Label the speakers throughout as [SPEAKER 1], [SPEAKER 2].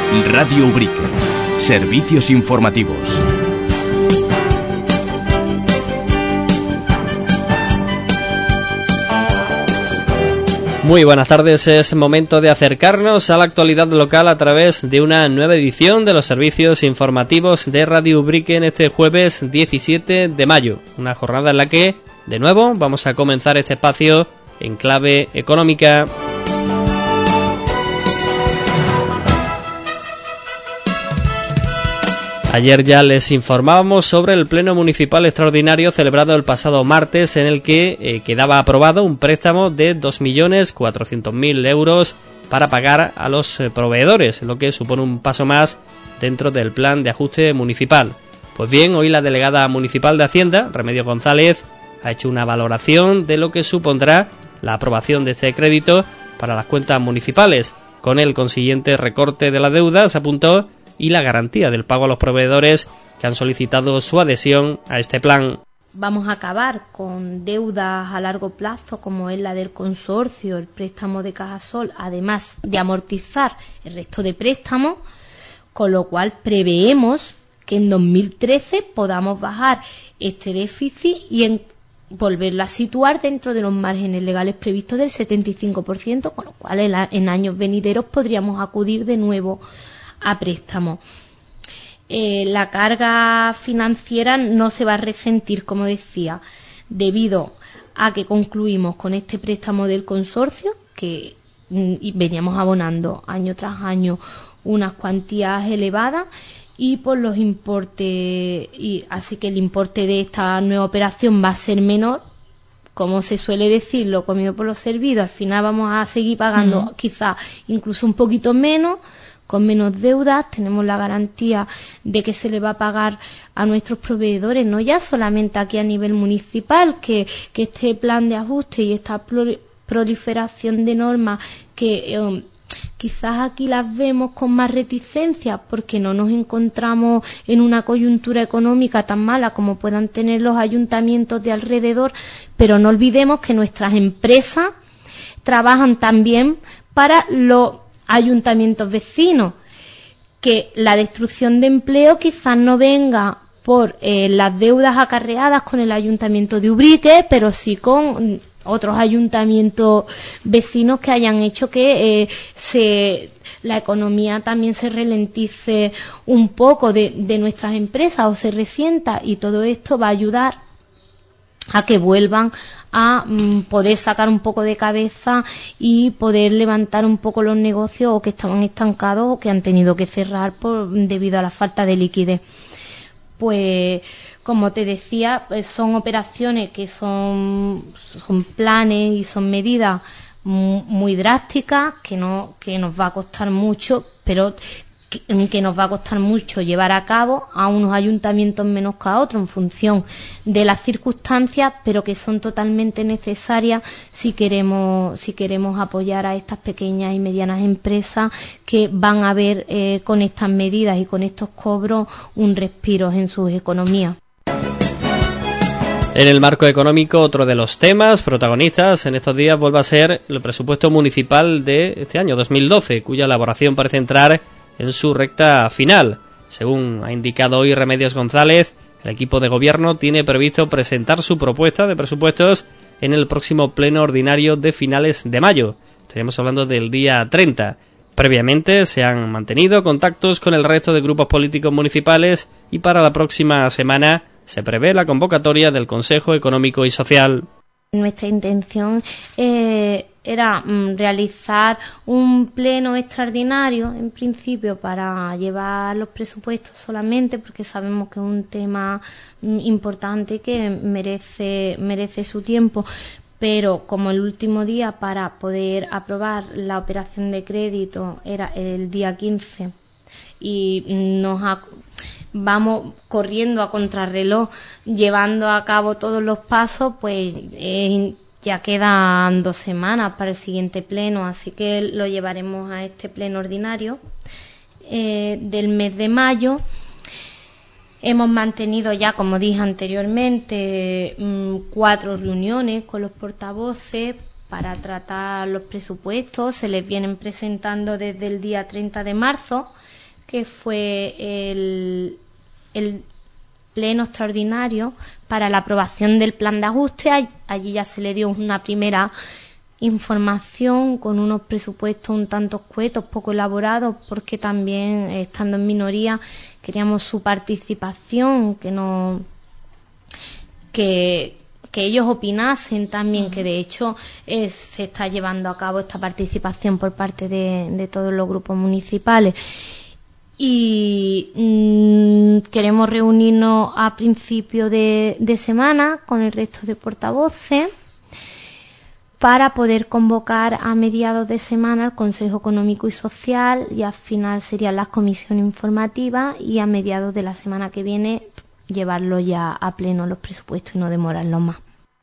[SPEAKER 1] Radio Ubrique. Servicios informativos.
[SPEAKER 2] Muy buenas tardes, es momento de acercarnos a la actualidad local a través de una nueva edición de los servicios informativos de Radio Ubrique en este jueves 17 de mayo, una jornada en la que, de nuevo, vamos a comenzar este espacio en clave económica. Ayer ya les informábamos sobre el Pleno Municipal Extraordinario celebrado el pasado martes, en el que quedaba aprobado un préstamo de 2.400.000 euros para pagar a los proveedores, lo que supone un paso más dentro del plan de ajuste municipal. Pues bien, hoy la delegada municipal de Hacienda, Remedios González, ha hecho una valoración de lo que supondrá la aprobación de este crédito para las cuentas municipales, con el consiguiente recorte de la deuda, se apuntó, y la garantía del pago a los proveedores que han solicitado su adhesión a este plan.
[SPEAKER 3] Vamos a acabar con deudas a largo plazo como es la del consorcio, el préstamo de Cajasol, además de amortizar el resto de préstamos, con lo cual preveemos que en 2013 podamos bajar este déficit y volverlo a situar dentro de los márgenes legales previstos del 75%, con lo cual en años venideros podríamos acudir de nuevo a préstamo. La carga financiera no se va a resentir, como decía, debido a que concluimos con este préstamo del consorcio, que veníamos abonando año tras año unas cuantías elevadas, y por los importes, y así que el importe de esta nueva operación va a ser menor. Como se suele decir, lo comido por lo servido, al final vamos a seguir pagando quizás incluso un poquito menos, con menos deudas. Tenemos la garantía de que se le va a pagar a nuestros proveedores, no ya solamente aquí a nivel municipal, que este plan de ajuste y esta proliferación de normas que quizás aquí las vemos con más reticencia porque no nos encontramos en una coyuntura económica tan mala como puedan tener los ayuntamientos de alrededor, pero no olvidemos que nuestras empresas trabajan también para los ayuntamientos vecinos, que la destrucción de empleo quizás no venga por las deudas acarreadas con el ayuntamiento de Ubrique, pero sí con otros ayuntamientos vecinos que hayan hecho que la economía también se ralentice un poco de nuestras empresas o se resienta, y todo esto va a ayudar a que vuelvan a poder sacar un poco de cabeza y poder levantar un poco los negocios o que estaban estancados o que han tenido que cerrar debido a la falta de liquidez. Pues, como te decía, pues son operaciones que son planes y son medidas muy drásticas que nos va a costar mucho, pero que nos va a costar mucho llevar a cabo a unos ayuntamientos menos que a otros en función de las circunstancias, pero que son totalmente necesarias si queremos apoyar a estas pequeñas y medianas empresas que van a ver con estas medidas y con estos cobros un respiro en sus economías.
[SPEAKER 2] En el marco económico, otro de los temas protagonistas en estos días vuelve a ser el presupuesto municipal de este año 2012, cuya elaboración parece entrar en su recta final. Según ha indicado hoy Remedios González, el equipo de gobierno tiene previsto presentar su propuesta de presupuestos en el próximo pleno ordinario de finales de mayo. Estaríamos hablando del día 30. Previamente se han mantenido contactos con el resto de grupos políticos municipales y para la próxima semana se prevé la convocatoria del Consejo Económico y Social.
[SPEAKER 3] Nuestra intención era realizar un pleno extraordinario, en principio, para llevar los presupuestos solamente, porque sabemos que es un tema importante que merece su tiempo. Pero como el último día para poder aprobar la operación de crédito era el día 15 y vamos corriendo a contrarreloj llevando a cabo todos los pasos, pues ya quedan 2 semanas para el siguiente pleno, así que lo llevaremos a este pleno ordinario del mes de mayo. Hemos mantenido ya, como dije anteriormente, 4 reuniones con los portavoces para tratar los presupuestos. Se les vienen presentando desde el día 30 de marzo, que fue el pleno extraordinario para la aprobación del plan de ajuste. Allí ya se le dio una primera información con unos presupuestos un tanto escuetos, poco elaborados, porque también, estando en minoría, queríamos su participación, que ellos opinasen también, que de hecho se está llevando a cabo esta participación por parte de todos los grupos municipales. Y queremos reunirnos a principio de semana con el resto de portavoces para poder convocar a mediados de semana al Consejo Económico y Social, y al final serían las comisiones informativas, y a mediados de la semana que viene llevarlo ya a pleno los presupuestos y no demorarlo más.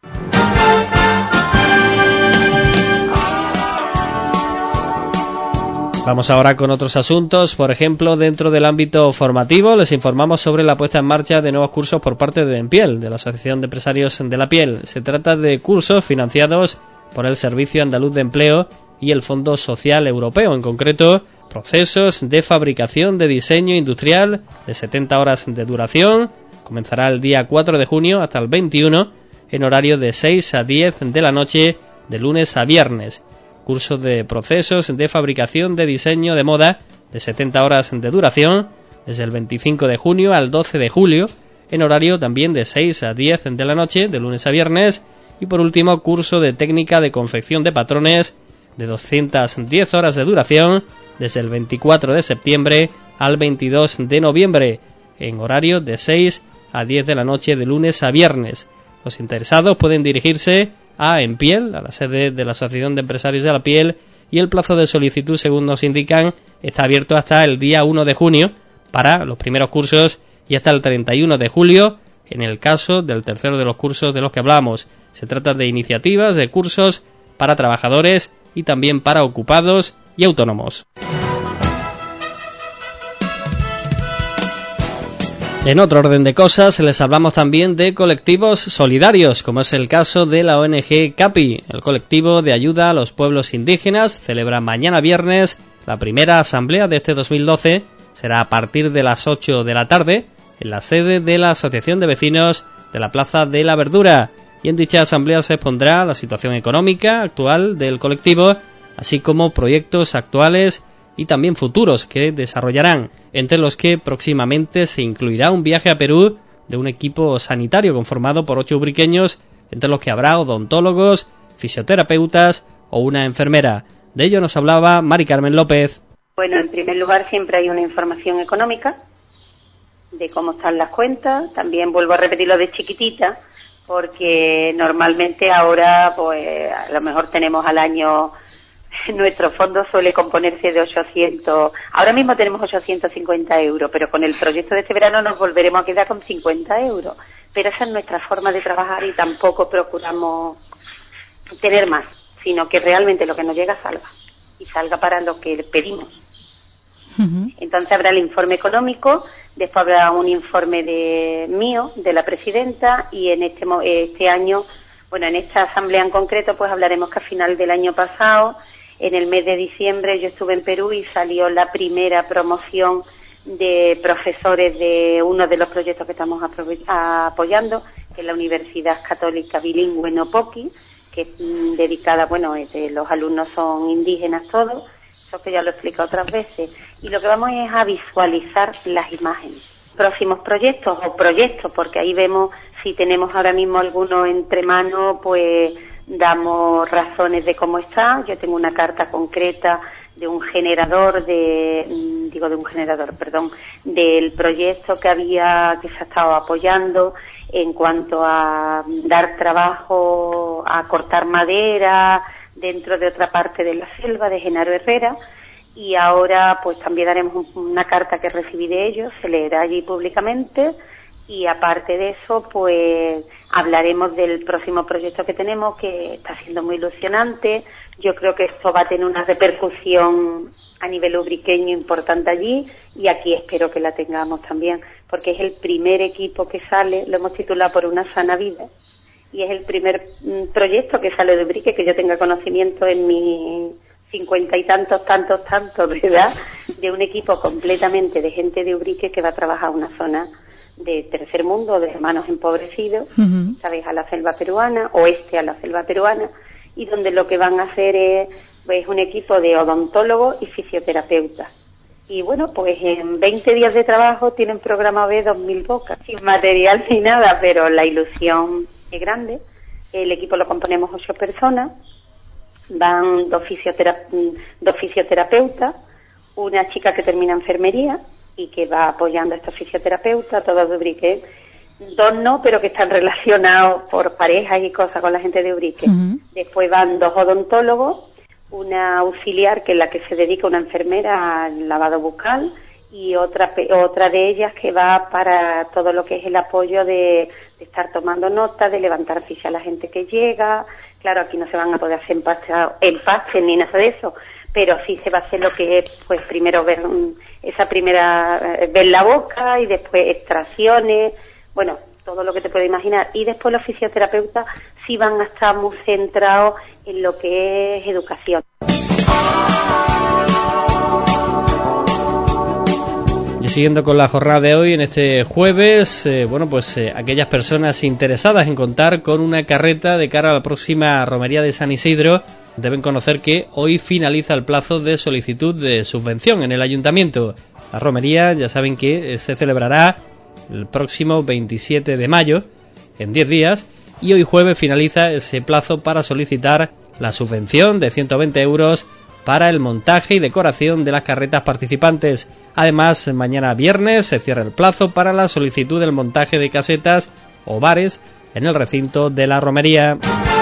[SPEAKER 2] Vamos ahora con otros asuntos. Por ejemplo, dentro del ámbito formativo, les informamos sobre la puesta en marcha de nuevos cursos por parte de EMPIEL, de la Asociación de Empresarios de la Piel. Se trata de cursos financiados por el Servicio Andaluz de Empleo y el Fondo Social Europeo, en concreto procesos de fabricación de diseño industrial de 70 horas de duración. Comenzará el día 4 de junio hasta el 21 en horario de 6 a 10 de la noche de lunes a viernes. Cursos de procesos de fabricación de diseño de moda de 70 horas de duración desde el 25 de junio al 12 de julio en horario también de 6 a 10 de la noche de lunes a viernes. Y por último, curso de técnica de confección de patrones de 210 horas de duración desde el 24 de septiembre al 22 de noviembre en horario de 6 a 10 de la noche de lunes a viernes. Los interesados pueden dirigirse a EMPIEL, a la sede de la Asociación de Empresarios de la Piel, y el plazo de solicitud, según nos indican, está abierto hasta el día 1 de junio para los primeros cursos y hasta el 31 de julio en el caso del tercero de los cursos de los que hablamos. Se trata de iniciativas de cursos para trabajadores y también para ocupados y autónomos. En otro orden de cosas, les hablamos también de colectivos solidarios, como es el caso de la ONG CAPI. El colectivo de ayuda a los pueblos indígenas celebra mañana viernes la primera asamblea de este 2012. Será a partir de las 8 de la tarde en la sede de la Asociación de Vecinos de la Plaza de la Verdura. Y en dicha asamblea se expondrá la situación económica actual del colectivo, así como proyectos actuales y también futuros que desarrollarán, entre los que próximamente se incluirá un viaje a Perú de un equipo sanitario conformado por 8 ubriqueños, entre los que habrá odontólogos, fisioterapeutas o una enfermera. De ello nos hablaba Mari Carmen López.
[SPEAKER 4] Bueno, en primer lugar siempre hay una información económica de cómo están las cuentas. También vuelvo a repetir lo de chiquitita, porque normalmente ahora pues a lo mejor tenemos al año, nuestro fondo suele componerse de 800, ahora mismo tenemos 850 euros, pero con el proyecto de este verano nos volveremos a quedar con 50 euros. Pero esa es nuestra forma de trabajar y tampoco procuramos tener más, sino que realmente lo que nos llega salga, y salga para lo que pedimos. Entonces habrá el informe económico, después habrá un informe mío, de la presidenta, y en este año, bueno, en esta asamblea en concreto, pues hablaremos que a final del año pasado, en el mes de diciembre, yo estuve en Perú y salió la primera promoción de profesores de uno de los proyectos que estamos apoyando, que es la Universidad Católica Bilingüe Nopoqui, que es dedicada, bueno, los alumnos son indígenas todos, eso que ya lo he explicado otras veces, y lo que vamos es a visualizar las imágenes. Próximos proyectos, porque ahí vemos si tenemos ahora mismo alguno entre manos, pues damos razones de cómo está. Yo tengo una carta concreta de un generador, del proyecto que se ha estado apoyando en cuanto a dar trabajo a cortar madera dentro de otra parte de la selva, de Genaro Herrera, y ahora pues también daremos una carta que recibí de ellos, se leerá allí públicamente, y aparte de eso pues hablaremos del próximo proyecto que tenemos, que está siendo muy ilusionante. Yo creo que esto va a tener una repercusión a nivel ubriqueño importante allí, y aquí espero que la tengamos también, porque es el primer equipo que sale, lo hemos titulado Por una sana vida, y es el primer proyecto que sale de Ubrique que yo tenga conocimiento en mis 50 y tantos de edad, de un equipo completamente de gente de Ubrique que va a trabajar una zona de tercer mundo, de hermanos empobrecidos, ¿sabes? A la selva peruana, oeste a la selva peruana, y donde lo que van a hacer es pues un equipo de odontólogos y fisioterapeutas. Y bueno, pues en 20 días de trabajo tienen programado 2.000 bocas, sin material ni nada, pero la ilusión es grande. El equipo lo componemos 8 personas, van dos fisioterapeutas, una chica que termina enfermería y que va apoyando a estos fisioterapeutas, todos de Ubrique. 2 no, pero que están relacionados por parejas y cosas con la gente de Ubrique. Después van 2 odontólogos, una auxiliar que es la que se dedica, una enfermera al lavado bucal, y otra de ellas que va para todo lo que es el apoyo de estar tomando notas, de levantar ficha a la gente que llega. Claro, aquí no se van a poder hacer empastes ni nada de eso, pero sí se va a hacer lo que es, pues primero ver la boca y después extracciones, bueno, todo lo que te puedes imaginar. Y después los fisioterapeutas sí van a estar muy centrados en lo que es educación.
[SPEAKER 2] Y siguiendo con la jornada de hoy, en este jueves, aquellas personas interesadas en contar con una carreta de cara a la próxima romería de San Isidro deben conocer que hoy finaliza el plazo de solicitud de subvención en el ayuntamiento. La romería, ya saben que se celebrará el próximo 27 de mayo, en 10 días, y hoy jueves finaliza ese plazo para solicitar la subvención de 120 euros para el montaje y decoración de las carretas participantes. Además, mañana viernes se cierra el plazo para la solicitud del montaje de casetas o bares en el recinto de la romería.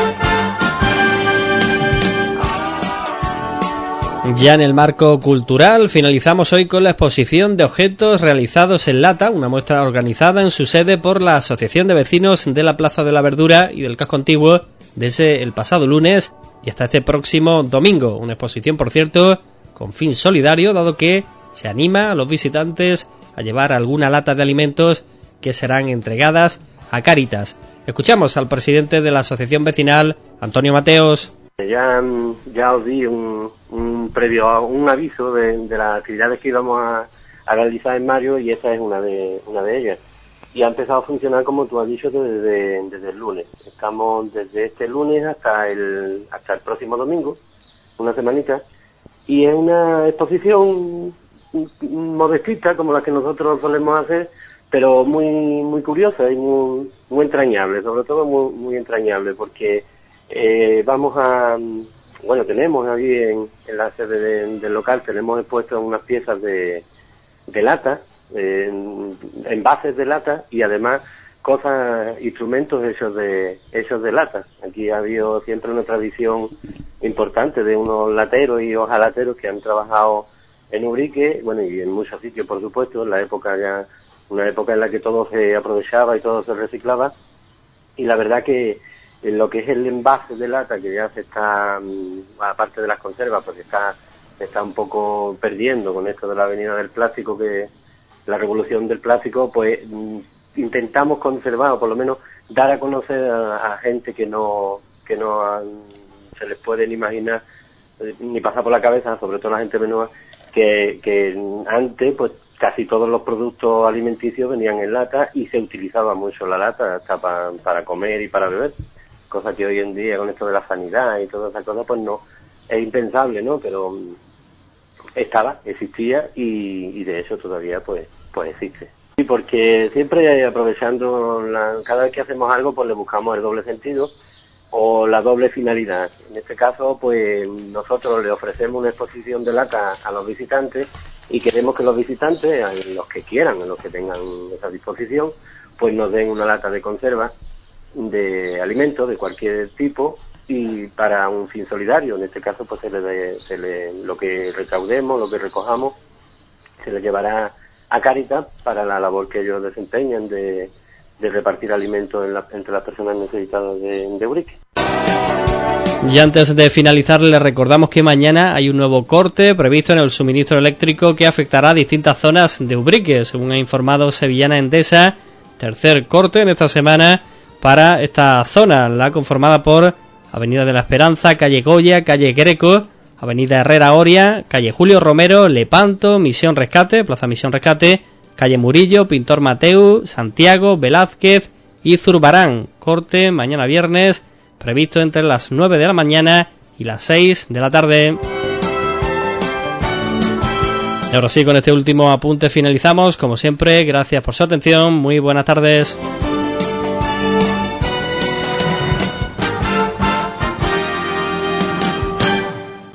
[SPEAKER 2] Ya en el marco cultural, finalizamos hoy con la exposición de objetos realizados en lata, una muestra organizada en su sede por la Asociación de Vecinos de la Plaza de la Verdura y del Casco Antiguo desde el pasado lunes y hasta este próximo domingo. Una exposición, por cierto, con fin solidario, dado que se anima a los visitantes a llevar alguna lata de alimentos que serán entregadas a Cáritas. Escuchamos al presidente de la Asociación Vecinal, Antonio Mateos.
[SPEAKER 5] Ya os di un aviso de las actividades que íbamos a realizar en mayo, y esta es una de ellas. Y ha empezado a funcionar, como tú has dicho, desde el lunes. Estamos desde este lunes hasta el próximo domingo, una semanita, y es una exposición modestita, como la que nosotros solemos hacer, pero muy curiosa y muy entrañable, sobre todo muy entrañable, porque tenemos ahí en la sede del local, tenemos expuestas unas piezas de lata, envases de lata, y además instrumentos hechos de lata. Aquí ha habido siempre una tradición importante de unos lateros y hojalateros que han trabajado en Ubrique, y en muchos sitios, por supuesto, una época en la que todo se aprovechaba y todo se reciclaba, y la verdad que en lo que es el envase de lata, que ya se está, aparte de las conservas, pues se está un poco perdiendo con esto de la venida del plástico, que la revolución del plástico, pues intentamos conservar, o por lo menos dar a conocer a gente que no se les pueden imaginar ni pasar por la cabeza, sobre todo la gente menor, que antes pues casi todos los productos alimenticios venían en lata y se utilizaba mucho la lata hasta para comer y para beber, cosa que hoy en día con esto de la sanidad y todas esas cosas pues no, es impensable, ¿no? Pero existía y de hecho todavía pues existe. Sí, porque siempre aprovechando cada vez que hacemos algo pues le buscamos el doble sentido o la doble finalidad. En este caso pues nosotros le ofrecemos una exposición de lata a los visitantes y queremos que los visitantes, a los que quieran, a los que tengan esa disposición, pues nos den una lata de conserva de alimentos de cualquier tipo y para un fin solidario. En este caso pues lo que recaudemos, lo que recojamos, se le llevará a Cáritas para la labor que ellos desempeñan de repartir alimentos entre las personas necesitadas de Ubrique.
[SPEAKER 2] Y antes de finalizar, les recordamos que mañana hay un nuevo corte previsto en el suministro eléctrico que afectará a distintas zonas de Ubrique, según ha informado Sevillana Endesa. Tercer corte en esta semana para esta zona, la conformada por Avenida de la Esperanza, calle Goya, calle Greco, Avenida Herrera Oria, calle Julio Romero, Lepanto, Misión Rescate, Plaza Misión Rescate, calle Murillo, Pintor Mateu, Santiago, Velázquez y Zurbarán. Corte mañana viernes, previsto entre las 9 de la mañana y las 6 de la tarde. Y ahora sí, con este último apunte finalizamos. Como siempre, gracias por su atención. Muy buenas tardes.